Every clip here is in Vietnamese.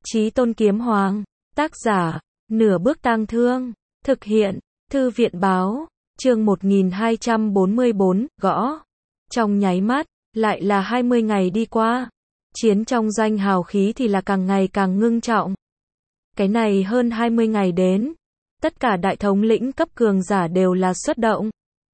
Chí Tôn Kiếm Hoàng, tác giả, Nửa Bước Tang Thương, thực hiện, Thư viện báo, chương 1244, gõ. Trong nháy mắt, lại là 20 ngày đi qua. Chiến trong doanh hào khí thì là càng ngày càng ngưng trọng. Cái này hơn 20 ngày đến, tất cả đại thống lĩnh cấp cường giả đều là xuất động.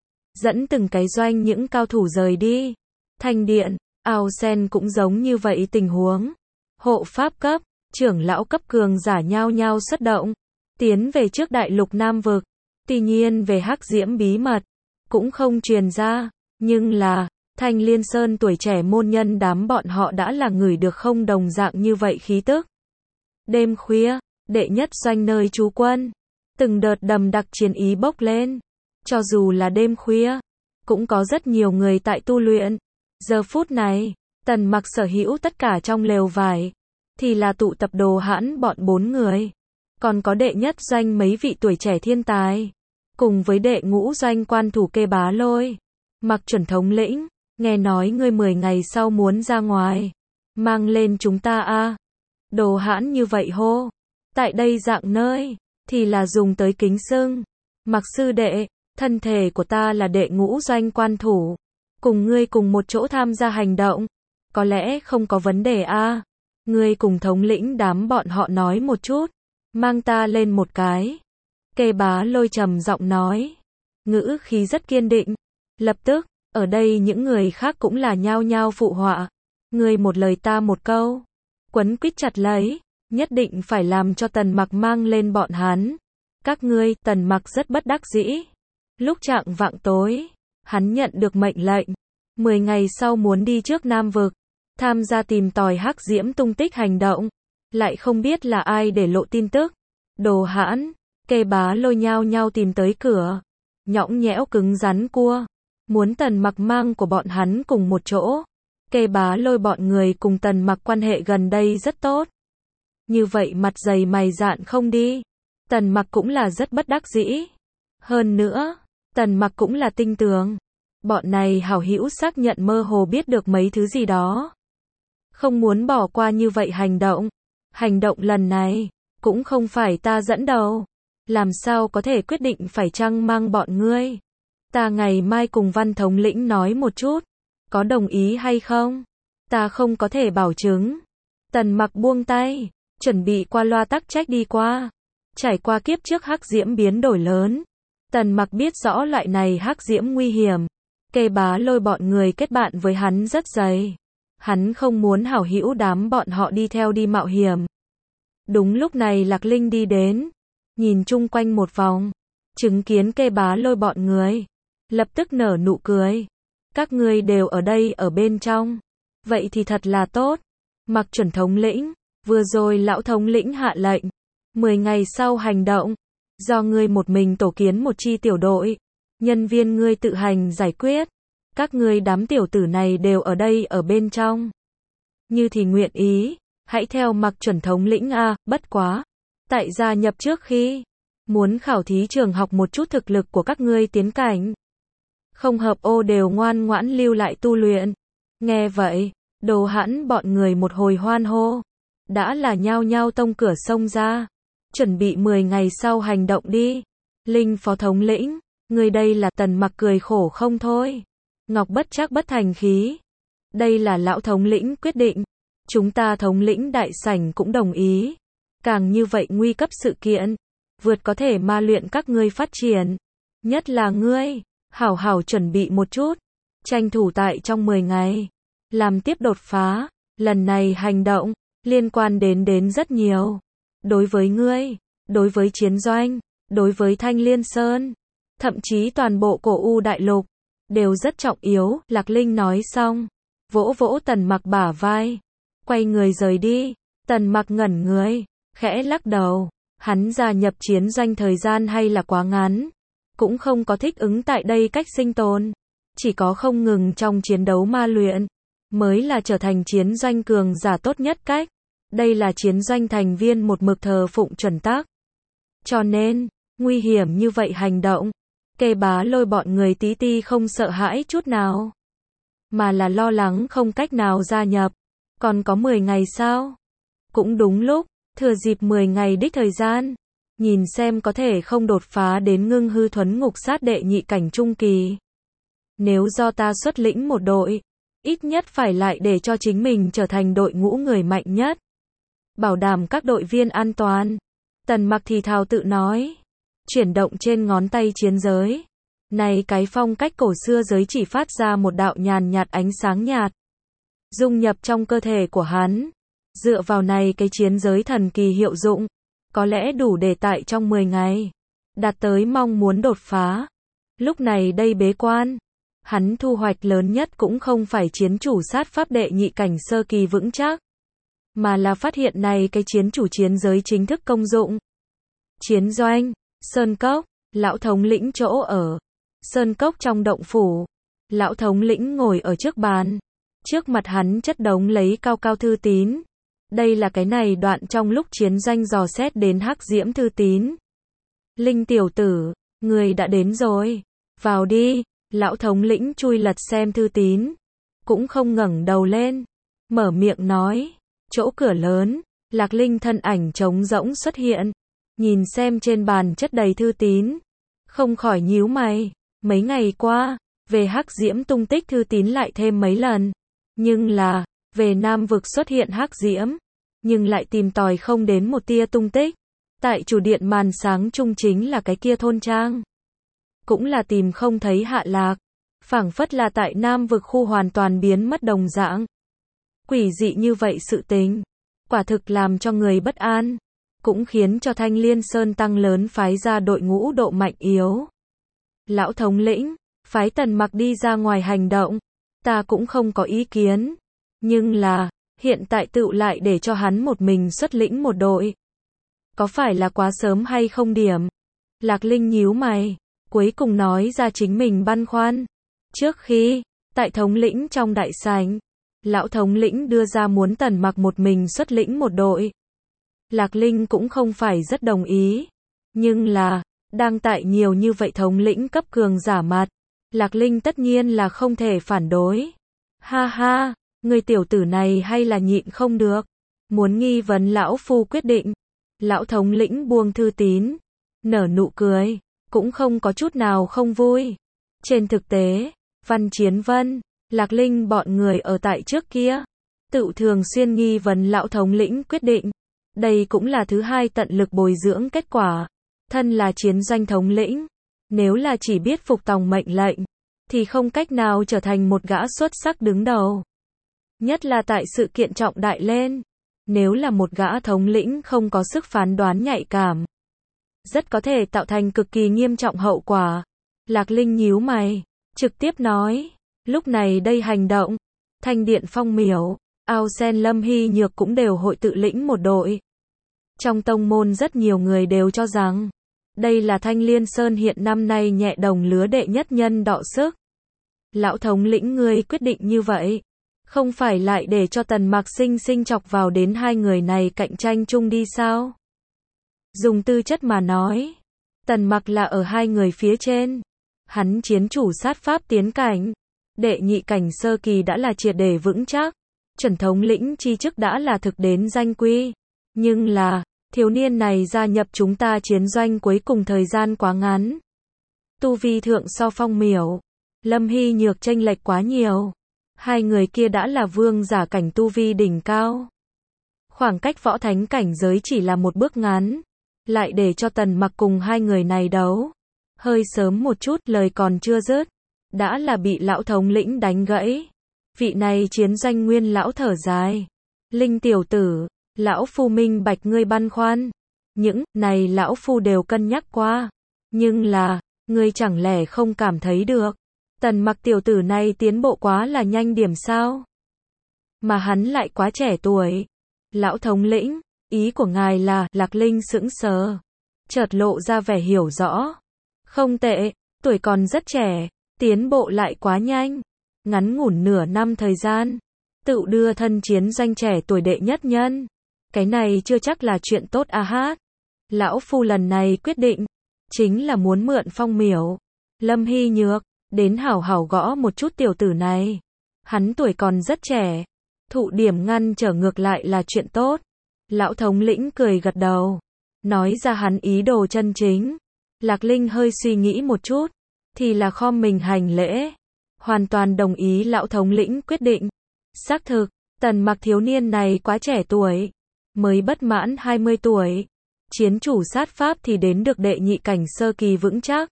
Dẫn từng cái doanh những cao thủ rời đi. Thanh điện, Ao Sen cũng giống như vậy tình huống. Hộ pháp cấp, trưởng lão cấp cường giả nhao nhao xuất động, tiến về trước đại lục Nam vực. Tuy nhiên về Hắc Diễm bí mật, cũng không truyền ra, nhưng là, Thanh Liên Sơn tuổi trẻ môn nhân đám bọn họ đã là ngửi được không đồng dạng như vậy khí tức. Đêm khuya, đệ nhất doanh nơi trú quân, từng đợt đầm đặc chiến ý bốc lên. Cho dù là đêm khuya, cũng có rất nhiều người tại tu luyện. Giờ phút này, Tần Mặc sở hữu tất cả trong lều vải, thì là tụ tập Đồ Hãn bọn 4 người. Còn có đệ nhất doanh mấy vị tuổi trẻ thiên tài, cùng với đệ ngũ doanh quan thủ Kê Bá Lôi. Mặc Chuẩn thống lĩnh, nghe nói ngươi 10 ngày sau muốn ra ngoài, mang lên chúng ta a. Đồ Hãn như vậy hô. Tại đây dạng nơi, thì là dùng tới kính xưng. Mặc sư đệ, thân thể của ta là đệ ngũ doanh quan thủ, cùng ngươi cùng một chỗ tham gia hành động, có lẽ không có vấn đề a. Ngươi cùng thống lĩnh đám bọn họ nói một chút, mang ta lên một cái. Kê Bá Lôi trầm giọng nói, ngữ khí rất kiên định. Lập tức, ở đây những người khác cũng là nhao nhao phụ họa. Ngươi một lời ta một câu, quấn quýt chặt lấy, nhất định phải làm cho Tần Mặc mang lên bọn hắn. Các ngươi, Tần Mặc rất bất đắc dĩ. Lúc trạng vạng tối, hắn nhận được mệnh lệnh, 10 ngày sau muốn đi trước Nam vực, tham gia tìm tòi Hắc Diễm tung tích hành động. Lại không biết là ai để lộ tin tức. Đồ Hãn, Kê Bá Lôi nhao nhao tìm tới cửa, nhõng nhẽo cứng rắn cua, muốn Tần Mặc mang của bọn hắn cùng một chỗ. Kê Bá Lôi bọn người cùng Tần Mặc quan hệ gần đây rất tốt. Như vậy mặt dày mày dạn không đi. Tần Mặc cũng là rất bất đắc dĩ. Hơn nữa, Tần Mặc cũng là tinh tường. Bọn này hảo hữu xác nhận mơ hồ biết được mấy thứ gì đó. Không muốn bỏ qua như vậy hành động. Hành động lần này, cũng không phải ta dẫn đầu. Làm sao có thể quyết định phải chăng mang bọn ngươi. Ta ngày mai cùng Văn thống lĩnh nói một chút. Có đồng ý hay không? Ta không có thể bảo chứng. Tần Mặc buông tay, chuẩn bị qua loa tắc trách đi qua. Trải qua kiếp trước Hắc Diễm biến đổi lớn, Tần Mặc biết rõ loại này Hắc Diễm nguy hiểm. Kê Bá Lôi bọn người kết bạn với hắn rất dày. Hắn không muốn hảo hữu đám bọn họ đi theo đi mạo hiểm. Đúng lúc này Lạc Linh đi đến, nhìn chung quanh một vòng, chứng kiến Kê Bá Lôi bọn người, lập tức nở nụ cười. Các ngươi đều ở đây ở bên trong, vậy thì thật là tốt. Mặc Chuẩn thống lĩnh, vừa rồi lão thống lĩnh hạ lệnh, 10 ngày sau hành động, do ngươi một mình tổ kiến một chi tiểu đội, nhân viên ngươi tự hành giải quyết. Các ngươi đám tiểu tử này đều ở đây ở bên trong. Như thì nguyện ý, hãy theo Mặc Chuẩn thống lĩnh a, bất quá. Tại gia nhập trước khi, muốn khảo thí trường học một chút thực lực của các ngươi tiến cảnh. Không hợp ô đều ngoan ngoãn lưu lại tu luyện. Nghe vậy, Đồ Hãn bọn người một hồi hoan hô. Đã là nhao nhao tông cửa sông ra. Chuẩn bị 10 ngày sau hành động đi. Linh phó thống lĩnh, người đây là. Tần Mặc cười khổ không thôi. Ngọc bất trắc bất thành khí. Đây là lão thống lĩnh quyết định. Chúng ta thống lĩnh đại sảnh cũng đồng ý. Càng như vậy nguy cấp sự kiện, vượt có thể ma luyện các ngươi phát triển. Nhất là ngươi, hảo hảo chuẩn bị một chút. Tranh thủ tại trong 10 ngày. Làm tiếp đột phá. Lần này hành động, liên quan đến rất nhiều. Đối với ngươi, đối với chiến doanh, đối với Thanh Liên Sơn, thậm chí toàn bộ cổ U đại lục, đều rất trọng yếu. Lạc Linh nói xong, vỗ vỗ Tần Mặc bả vai, quay người rời đi. Tần Mặc ngẩn người, khẽ lắc đầu. Hắn gia nhập chiến doanh thời gian hay là quá ngắn, cũng không có thích ứng tại đây cách sinh tồn. Chỉ có không ngừng trong chiến đấu ma luyện, mới là trở thành chiến doanh cường giả tốt nhất cách. Đây là chiến doanh thành viên một mực thờ phụng chuẩn tắc. Cho nên, nguy hiểm như vậy hành động, Kê Bá Lôi bọn người tí ti không sợ hãi chút nào. Mà là lo lắng không cách nào gia nhập. Còn có 10 ngày sao? Cũng đúng lúc, thừa dịp 10 ngày đích thời gian, nhìn xem có thể không đột phá đến ngưng hư thuấn ngục sát đệ nhị cảnh trung kỳ. Nếu do ta xuất lĩnh một đội, ít nhất phải lại để cho chính mình trở thành đội ngũ người mạnh nhất. Bảo đảm các đội viên an toàn. Tần Mặc thì thào tự nói. Chuyển động trên ngón tay chiến giới. Này cái phong cách cổ xưa giới chỉ phát ra một đạo nhàn nhạt ánh sáng nhạt. Dung nhập trong cơ thể của hắn. Dựa vào này cái chiến giới thần kỳ hiệu dụng. Có lẽ đủ để tại trong 10 ngày. Đạt tới mong muốn đột phá. Lúc này đây bế quan. Hắn thu hoạch lớn nhất cũng không phải chiến chủ sát pháp đệ nhị cảnh sơ kỳ vững chắc. Mà là phát hiện này cái chiến chủ chiến giới chính thức công dụng. Chiến doanh, Sơn Cốc, lão thống lĩnh chỗ ở. Sơn Cốc trong động phủ. Lão thống lĩnh ngồi ở trước bàn. Trước mặt hắn chất đống lấy cao cao thư tín. Đây là cái này đoạn trong lúc chiến doanh dò xét đến Hắc Diễm thư tín. Linh tiểu tử, người đã đến rồi. Vào đi, lão thống lĩnh chui lật xem thư tín. Cũng không ngẩng đầu lên. Mở miệng nói. Chỗ cửa lớn, Lạc Linh thân ảnh trống rỗng xuất hiện. Nhìn xem trên bàn chất đầy thư tín. Không khỏi nhíu mày. Mấy ngày qua, về Hắc Diễm tung tích thư tín lại thêm mấy lần. Nhưng là, về Nam vực xuất hiện Hắc Diễm. Nhưng lại tìm tòi không đến một tia tung tích. Tại chủ điện màn sáng trung chính là cái kia thôn trang. Cũng là tìm không thấy hạ lạc. Phảng phất là tại Nam vực khu hoàn toàn biến mất đồng dạng. Quỷ dị như vậy sự tình. Quả thực làm cho người bất an. Cũng khiến cho Thanh Liên Sơn tăng lớn phái ra đội ngũ độ mạnh yếu. Lão thống lĩnh, phái Tần Mặc đi ra ngoài hành động. Ta cũng không có ý kiến. Nhưng là, hiện tại tựu lại để cho hắn một mình xuất lĩnh một đội. Có phải là quá sớm hay không điểm? Lạc Linh nhíu mày. Cuối cùng nói ra chính mình băn khoăn. Trước khi, tại thống lĩnh trong đại sảnh, lão thống lĩnh đưa ra muốn Tần Mặc một mình xuất lĩnh một đội. Lạc Linh cũng không phải rất đồng ý. Nhưng là, đang tại nhiều như vậy thống lĩnh cấp cường giả mặt. Lạc Linh tất nhiên là không thể phản đối. Ha ha, người tiểu tử này hay là nhịn không được. Muốn nghi vấn lão phu quyết định. Lão thống lĩnh buông thư tín. Nở nụ cười. Cũng không có chút nào không vui. Trên thực tế, Văn Chiến Vân, Lạc Linh bọn người ở tại trước kia. Tự thường xuyên nghi vấn lão thống lĩnh quyết định. Đây cũng là thứ hai tận lực bồi dưỡng kết quả. Thân là chiến doanh thống lĩnh. Nếu là chỉ biết phục tòng mệnh lệnh. Thì không cách nào trở thành một gã xuất sắc đứng đầu. Nhất là tại sự kiện trọng đại lên. Nếu là một gã thống lĩnh không có sức phán đoán nhạy cảm. Rất có thể tạo thành cực kỳ nghiêm trọng hậu quả. Lạc Linh nhíu mày. Trực tiếp nói. Lúc này đây hành động. Thanh điện Phong Miểu. Ao Sen Lâm Hy Nhược cũng đều hội tự lĩnh một đội. Trong tông môn rất nhiều người đều cho rằng. Đây là Thanh Liên Sơn hiện năm nay nhẹ đồng lứa đệ nhất nhân đọ sức. Lão thống lĩnh ngươi quyết định như vậy. Không phải lại để cho Tần Mặc sinh chọc vào đến hai người này cạnh tranh chung đi sao? Dùng tư chất mà nói. Tần Mặc là ở hai người phía trên. Hắn chiến chủ sát pháp tiến cảnh. Đệ nhị cảnh sơ kỳ đã là triệt để vững chắc. Chuẩn thống lĩnh chi chức đã là thực đến danh quy. Nhưng là, thiếu niên này gia nhập chúng ta chiến doanh cuối cùng thời gian quá ngắn. Tu vi thượng so Phong Miểu. Lâm Hy Nhược chênh lệch quá nhiều. Hai người kia đã là vương giả cảnh tu vi đỉnh cao. Khoảng cách võ thánh cảnh giới chỉ là một bước ngắn. Lại để cho Tần Mặc cùng hai người này đấu. Hơi sớm một chút, lời còn chưa dứt. Đã là bị lão thống lĩnh đánh gãy. Vị này chiến doanh nguyên lão thở dài. Linh tiểu tử, lão phu minh bạch ngươi băn khoăn. Những này lão phu đều cân nhắc qua. Nhưng là, ngươi chẳng lẽ không cảm thấy được. Tần Mặc tiểu tử này tiến bộ quá là nhanh điểm sao? Mà hắn lại quá trẻ tuổi. Lão thống lĩnh, ý của ngài là, Lạc Linh sững sờ. Chợt lộ ra vẻ hiểu rõ. Không tệ, tuổi còn rất trẻ, tiến bộ lại quá nhanh. Ngắn ngủn nửa năm thời gian. Tự đưa thân chiến doanh trẻ tuổi đệ nhất nhân. Cái này chưa chắc là chuyện tốt à hát. Lão phu lần này quyết định. Chính là muốn mượn Phong Miểu. Lâm Hy Nhược. Đến hảo hảo gõ một chút tiểu tử này. Hắn tuổi còn rất trẻ. Thụ điểm ngăn trở ngược lại là chuyện tốt. Lão thống lĩnh cười gật đầu, nói ra hắn ý đồ chân chính. Lạc Linh hơi suy nghĩ một chút, thì là khom mình hành lễ, hoàn toàn đồng ý lão thống lĩnh quyết định. Xác thực, Tần Mặc thiếu niên này quá trẻ tuổi, mới bất mãn 20 tuổi. Chiến chủ sát pháp thì đến được đệ nhị cảnh sơ kỳ vững chắc.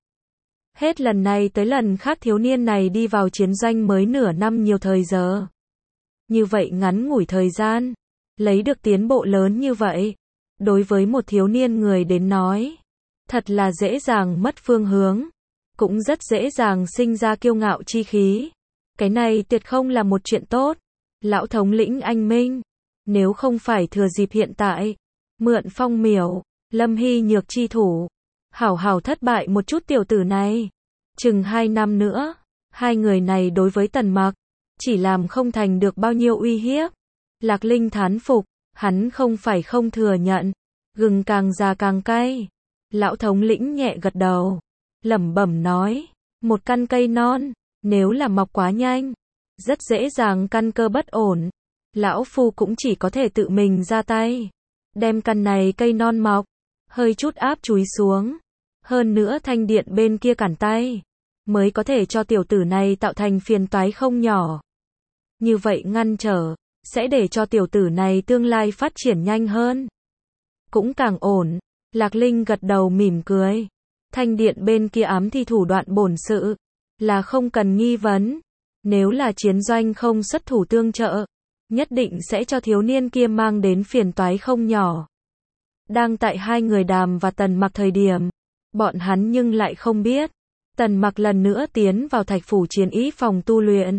Hết lần này tới lần khác thiếu niên này đi vào chiến doanh mới nửa năm nhiều thời giờ. Như vậy ngắn ngủi thời gian, lấy được tiến bộ lớn như vậy, đối với một thiếu niên người đến nói, thật là dễ dàng mất phương hướng, cũng rất dễ dàng sinh ra kiêu ngạo chi khí. Cái này tuyệt không là một chuyện tốt. Lão thống lĩnh anh minh, nếu không phải thừa dịp hiện tại, mượn Phong Miểu, Lâm Hy Nhược chi thủ, hảo hảo thất bại một chút tiểu tử này, chừng 2 năm nữa, hai người này đối với Tần Mặc, chỉ làm không thành được bao nhiêu uy hiếp. Lạc Linh thán phục, hắn không phải không thừa nhận, gừng càng già càng cay. Lão thống lĩnh nhẹ gật đầu, lẩm bẩm nói, một căn cây non, nếu là mọc quá nhanh, rất dễ dàng căn cơ bất ổn. Lão phu cũng chỉ có thể tự mình ra tay, đem căn này cây non mọc, hơi chút áp chúi xuống. Hơn nữa thanh điện bên kia cản tay, mới có thể cho tiểu tử này tạo thành phiền toái không nhỏ. Như vậy ngăn trở, sẽ để cho tiểu tử này tương lai phát triển nhanh hơn, cũng càng ổn. Lạc Linh gật đầu mỉm cười. Thanh điện bên kia ám thi thủ đoạn bổn sự, là không cần nghi vấn. Nếu là chiến doanh không xuất thủ tương trợ, nhất định sẽ cho thiếu niên kia mang đến phiền toái không nhỏ. Đang tại hai người Đàm và Tần Mặc thời điểm, bọn hắn nhưng lại không biết, Tần Mặc lần nữa tiến vào Thạch Phủ chiến ý phòng tu luyện.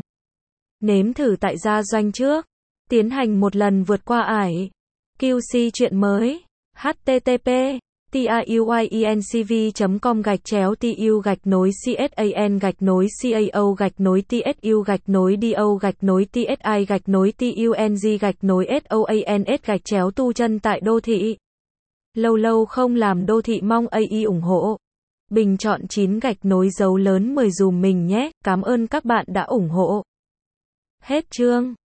Nếm thử tại gia doanh trước, tiến hành một lần vượt qua ải. QC chuyện mới. http tu chân tại đô thị. Lâu lâu không làm đô thị mong AI ủng hộ. Bình chọn 9 dấu lớn 10 dùm mình nhé. Cảm ơn các bạn đã ủng hộ. Hết chương.